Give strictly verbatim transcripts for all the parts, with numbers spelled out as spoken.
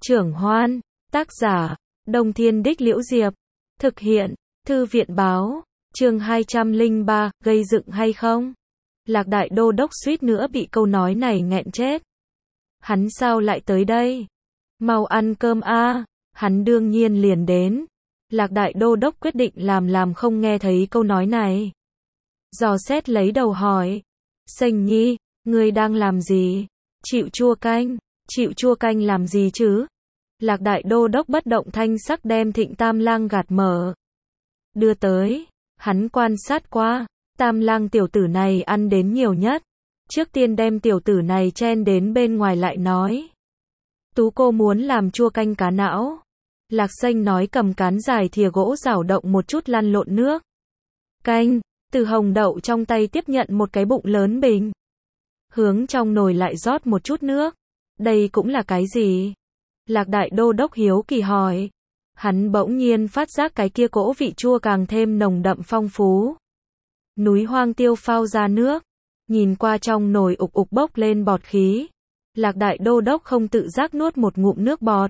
Trưởng Hoan, tác giả, Đông Thiên Đích Liễu Diệp, thực hiện, Thư viện báo, chương hai trăm lẻ ba, gây dựng hay không? Lạc Đại Đô Đốc suýt nữa bị câu nói này nghẹn chết. Hắn sao lại tới đây? Mau ăn cơm a, hắn đương nhiên liền đến. Lạc Đại Đô Đốc quyết định làm làm không nghe thấy câu nói này. Dò xét lấy đầu hỏi. Sành Nhi, ngươi đang làm gì? Chịu chua canh, chịu chua canh làm gì chứ? Lạc Đại Đô Đốc bất động thanh sắc đem Thịnh Tam Lang gạt mở. Đưa tới, hắn quan sát qua, Tam Lang tiểu tử này ăn đến nhiều nhất. Trước tiên đem tiểu tử này chen đến bên ngoài lại nói. Tú cô muốn làm chua canh cá não. Lạc Xanh nói cầm cán dài thìa gỗ rảo động một chút lăn lộn nước. Canh, Từ Hồng Đậu trong tay tiếp nhận một cái bụng lớn bình. Hướng trong nồi lại rót một chút nước. Đây cũng là cái gì? Lạc Đại Đô Đốc hiếu kỳ hỏi. Hắn bỗng nhiên phát giác cái kia cỗ vị chua càng thêm nồng đậm phong phú. Núi hoang tiêu phao ra nước. Nhìn qua trong nồi ục ục bốc lên bọt khí. Lạc Đại Đô Đốc không tự giác nuốt một ngụm nước bọt.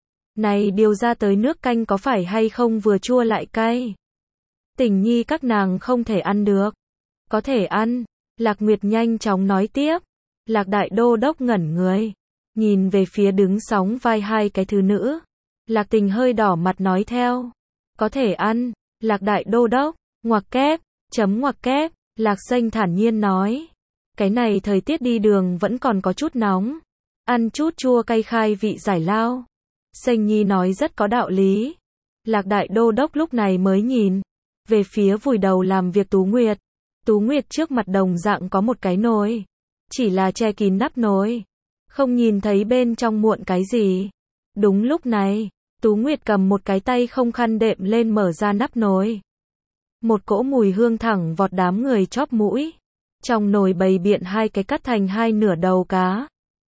Này điều ra tới nước canh có phải hay không vừa chua lại cay? Tình Nhi các nàng không thể ăn được. Có thể ăn. Lạc Nguyệt nhanh chóng nói tiếp. Lạc Đại Đô Đốc ngẩn người. Nhìn về phía đứng sóng vai hai cái thứ nữ. Lạc Tình hơi đỏ mặt nói theo. Có thể ăn. Lạc Đại Đô Đốc. Ngoặc kép. Chấm ngoặc kép. Lạc Xanh thản nhiên nói. Cái này thời tiết đi đường vẫn còn có chút nóng. Ăn chút chua cay khai vị giải lao. Xanh Nhi nói rất có đạo lý. Lạc Đại Đô Đốc lúc này mới nhìn. Về phía vùi đầu làm việc Tú Nguyệt. Tú Nguyệt trước mặt đồng dạng có một cái nồi. Chỉ là che kín nắp nồi. Không nhìn thấy bên trong muộn cái gì. Đúng lúc này, Tú Nguyệt cầm một cái tay không khăn đệm lên mở ra nắp nồi. Một cỗ mùi hương thẳng vọt đám người chóp mũi. Trong nồi bày biện hai cái cắt thành hai nửa đầu cá.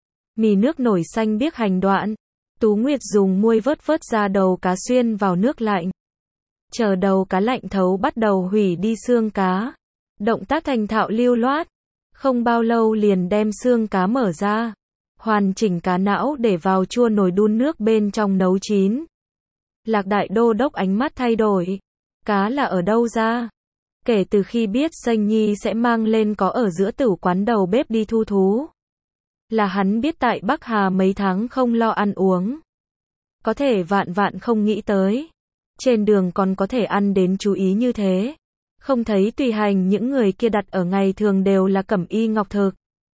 Mì nước nổi xanh biếc hành đoạn. Tú Nguyệt dùng muôi vớt vớt ra đầu cá xuyên vào nước lạnh. Chờ đầu cá lạnh thấu bắt đầu hủy đi xương cá. Động tác thành thạo lưu loát. Không bao lâu liền đem xương cá mở ra. Hoàn chỉnh cá não để vào chua nồi đun nước bên trong nấu chín. Lạc Đại Đô Đốc ánh mắt thay đổi. Cá là ở đâu ra? Kể từ khi biết Xanh Nhi sẽ mang lên có ở giữa tử quán đầu bếp đi thu thú. Là hắn biết tại Bắc Hà mấy tháng không lo ăn uống. Có thể vạn vạn không nghĩ tới. Trên đường còn có thể ăn đến chú ý như thế. Không thấy tùy hành những người kia đặt ở ngày thường đều là cẩm y ngọc thực.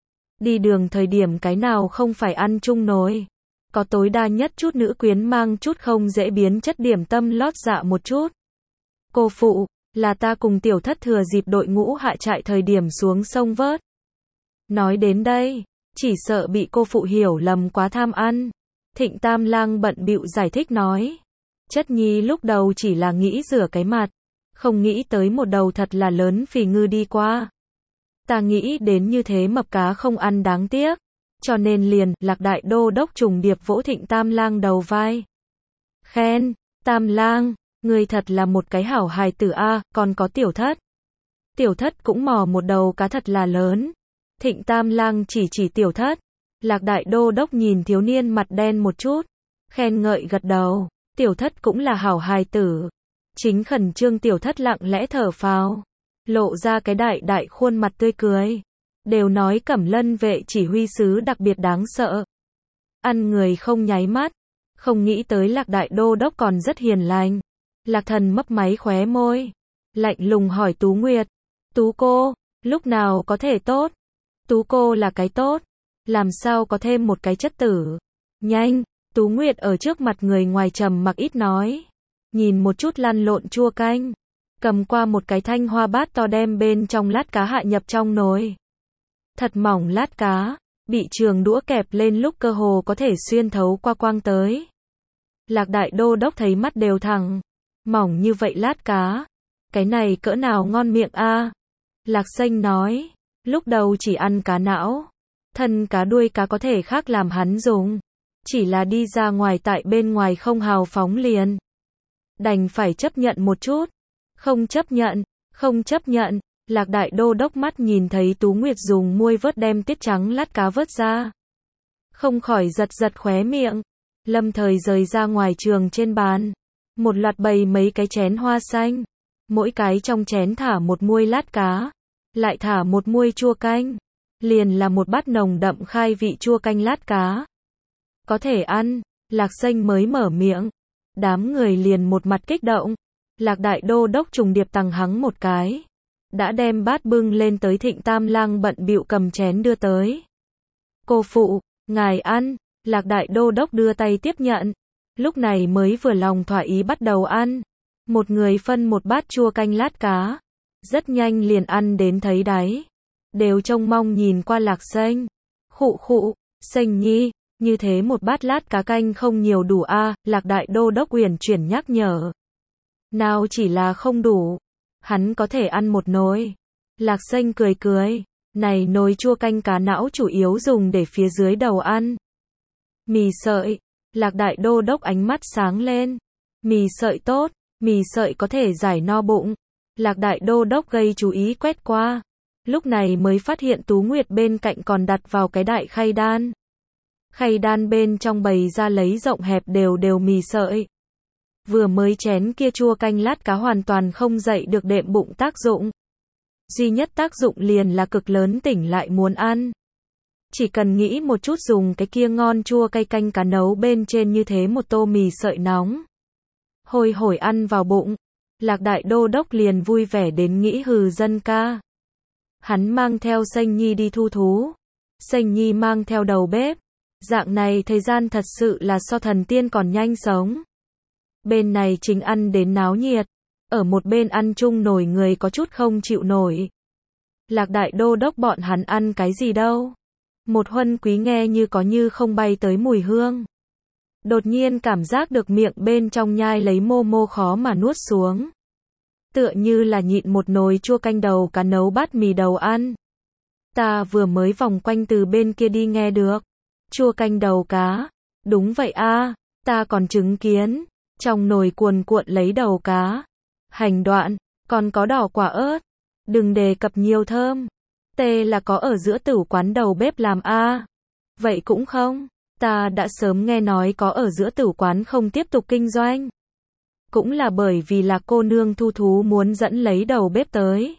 Đi đường thời điểm cái nào không phải ăn chung nồi. Có tối đa nhất chút nữ quyến mang chút không dễ biến chất điểm tâm lót dạ một chút. Cô phụ, là ta cùng tiểu thất thừa dịp đội ngũ hạ trại thời điểm xuống sông vớt. Nói đến đây, chỉ sợ bị cô phụ hiểu lầm quá tham ăn. Thịnh Tam Lang bận bịu giải thích nói. Chất Nhi lúc đầu chỉ là nghĩ rửa cái mặt. Không nghĩ tới một đầu thật là lớn phì ngư đi qua. Ta nghĩ đến như thế mập cá không ăn đáng tiếc. Cho nên liền, Lạc Đại Đô Đốc trùng điệp vỗ Thịnh Tam Lang đầu vai. Khen, Tam Lang, ngươi thật là một cái hảo hài tử a, còn có tiểu thất. Tiểu thất cũng mò một đầu cá thật là lớn. Thịnh Tam Lang chỉ chỉ tiểu thất. Lạc Đại Đô Đốc nhìn thiếu niên mặt đen một chút. Khen ngợi gật đầu. Tiểu thất cũng là hảo hài tử. Chính khẩn trương tiểu thất lặng lẽ thở phào. Lộ ra cái đại đại khuôn mặt tươi cười. Đều nói Cẩm Lân vệ chỉ huy sứ đặc biệt đáng sợ. Ăn người không nháy mắt. Không nghĩ tới Lạc Đại Đô Đốc còn rất hiền lành. Lạc Thần mấp máy khóe môi. Lạnh lùng hỏi Tú Nguyệt. Tú cô, lúc nào có thể tốt? Tú cô là cái tốt. Làm sao có thêm một cái chất tử? Nhanh, Tú Nguyệt ở trước mặt người ngoài trầm mặc ít nói. Nhìn một chút lăn lộn chua canh. Cầm qua một cái thanh hoa bát to đem bên trong lát cá hạ nhập trong nồi. Thật mỏng lát cá. Bị trường đũa kẹp lên lúc cơ hồ có thể xuyên thấu qua quang tới. Lạc Đại Đô Đốc thấy mắt đều thẳng. Mỏng như vậy lát cá. Cái này cỡ nào ngon miệng a? Lạc Xanh nói. Lúc đầu chỉ ăn cá não. Thân cá đuôi cá có thể khác làm hắn dùng. Chỉ là đi ra ngoài tại bên ngoài không hào phóng liền. Đành phải chấp nhận một chút. Không chấp nhận, không chấp nhận. Lạc Đại Đô Đốc mắt nhìn thấy Tú Nguyệt dùng muôi vớt đem tiết trắng lát cá vớt ra. Không khỏi giật giật khóe miệng. Lâm thời rời ra ngoài trường trên bàn. Một loạt bày mấy cái chén hoa xanh. Mỗi cái trong chén thả một muôi lát cá. Lại thả một muôi chua canh. Liền là một bát nồng đậm khai vị chua canh lát cá. Có thể ăn. Lạc Xanh mới mở miệng. Đám người liền một mặt kích động. Lạc đại đô đốc trùng điệp tằng hắng một cái. Đã đem bát bưng lên tới Thịnh Tam Lang bận bịu cầm chén đưa tới. Cô phụ, ngài ăn. Lạc đại đô đốc đưa tay tiếp nhận. Lúc này mới vừa lòng thỏa ý bắt đầu ăn. Một người phân một bát chua canh lát cá. Rất nhanh liền ăn đến thấy đáy. Đều trông mong nhìn qua Lạc Xanh. Khụ khụ, Xanh nhi, như thế một bát lát cá canh không nhiều đủ a à, Lạc đại đô đốc uyển chuyển nhắc nhở. Nào chỉ là không đủ. Hắn có thể ăn một nồi. Lạc Xanh cười cười. Này nồi chua canh cá não chủ yếu dùng để phía dưới đầu ăn. Mì sợi. Lạc đại đô đốc ánh mắt sáng lên. Mì sợi tốt. Mì sợi có thể giải no bụng. Lạc đại đô đốc gây chú ý quét qua. Lúc này mới phát hiện Tú Nguyệt bên cạnh còn đặt vào cái đại khay đan. Khay đan bên trong bày ra lấy rộng hẹp đều đều mì sợi. Vừa mới chén kia chua canh lát cá hoàn toàn không dậy được đệm bụng tác dụng. Duy nhất tác dụng liền là cực lớn tỉnh lại muốn ăn. Chỉ cần nghĩ một chút dùng cái kia ngon chua cay canh cá nấu bên trên như thế một tô mì sợi nóng. Hôi hổi ăn vào bụng. Lạc đại đô đốc liền vui vẻ đến nghĩ hừ dân ca. Hắn mang theo Xanh nhi đi thu thú. Xanh nhi mang theo đầu bếp. Dạng này thời gian thật sự là so thần tiên còn nhanh sống. Bên này chính ăn đến náo nhiệt. Ở một bên ăn chung nổi người có chút không chịu nổi. Lạc đại đô đốc bọn hắn ăn cái gì đâu. Một huân quý nghe như có như không bay tới mùi hương. Đột nhiên cảm giác được miệng bên trong nhai lấy mô mô khó mà nuốt xuống. Tựa như là nhịn một nồi chua canh đầu cá nấu bát mì đầu ăn. Ta vừa mới vòng quanh từ bên kia đi nghe được. Chua canh đầu cá. Đúng vậy a, ta còn chứng kiến. Trong nồi cuồn cuộn lấy đầu cá. Hành đoạn, còn có đỏ quả ớt. Đừng đề cập nhiều thơm. Tê là có ở giữa tử quán đầu bếp làm a. Vậy cũng không. Ta đã sớm nghe nói có ở giữa tử quán không tiếp tục kinh doanh. Cũng là bởi vì là cô nương thu thú muốn dẫn lấy đầu bếp tới.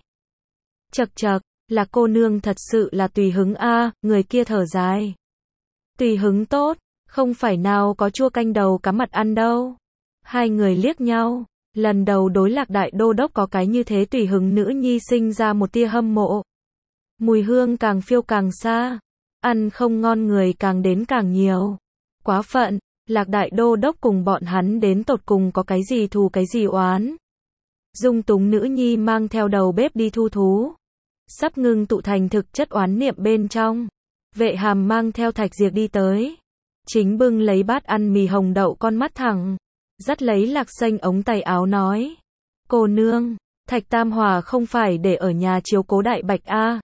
Chậc chậc, là cô nương thật sự là tùy hứng a, người kia thở dài. Tùy hứng tốt, không phải nào có chua canh đầu cá mặt ăn đâu. Hai người liếc nhau, lần đầu đối Lạc đại đô đốc có cái như thế tùy hứng nữ nhi sinh ra một tia hâm mộ. Mùi hương càng phiêu càng xa, ăn không ngon người càng đến càng nhiều. Quá phận, Lạc đại đô đốc cùng bọn hắn đến tột cùng có cái gì thù cái gì oán. Dung túng nữ nhi mang theo đầu bếp đi thu thú. Sắp ngưng tụ thành thực chất oán niệm bên trong. Vệ Hàm mang theo Thạch Diệp đi tới. Chính bưng lấy bát ăn mì hồng đậu con mắt thẳng. Dắt lấy Lạc Xanh ống tay áo nói. Cô nương, Thạch Tam Hòa không phải để ở nhà chiếu cố đại bạch a.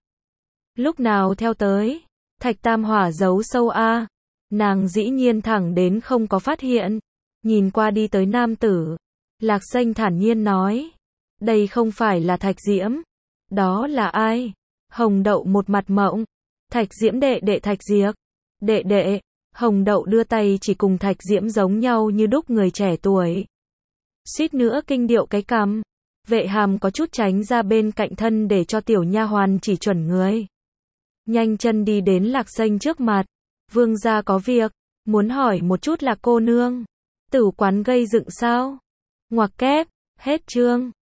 Lúc nào theo tới? Thạch Tam Hòa giấu sâu a. Nàng dĩ nhiên thẳng đến không có phát hiện. Nhìn qua đi tới nam tử. Lạc Xanh thản nhiên nói. Đây không phải là Thạch Diễm. Đó là ai? Hồng đậu một mặt mộng. Thạch Diễm đệ đệ Thạch Diệp. Đệ đệ. Hồng đậu đưa tay chỉ cùng Thạch Diễm giống nhau như đúc người trẻ tuổi. Suýt nữa kinh điệu cái cằm. Vệ Hàm có chút tránh ra bên cạnh thân để cho tiểu nha hoàn chỉ chuẩn người. Nhanh chân đi đến Lạc Xanh trước mặt. Vương gia có việc, muốn hỏi một chút là cô nương. Tử quán gây dựng sao? Ngoặc kép, hết chương.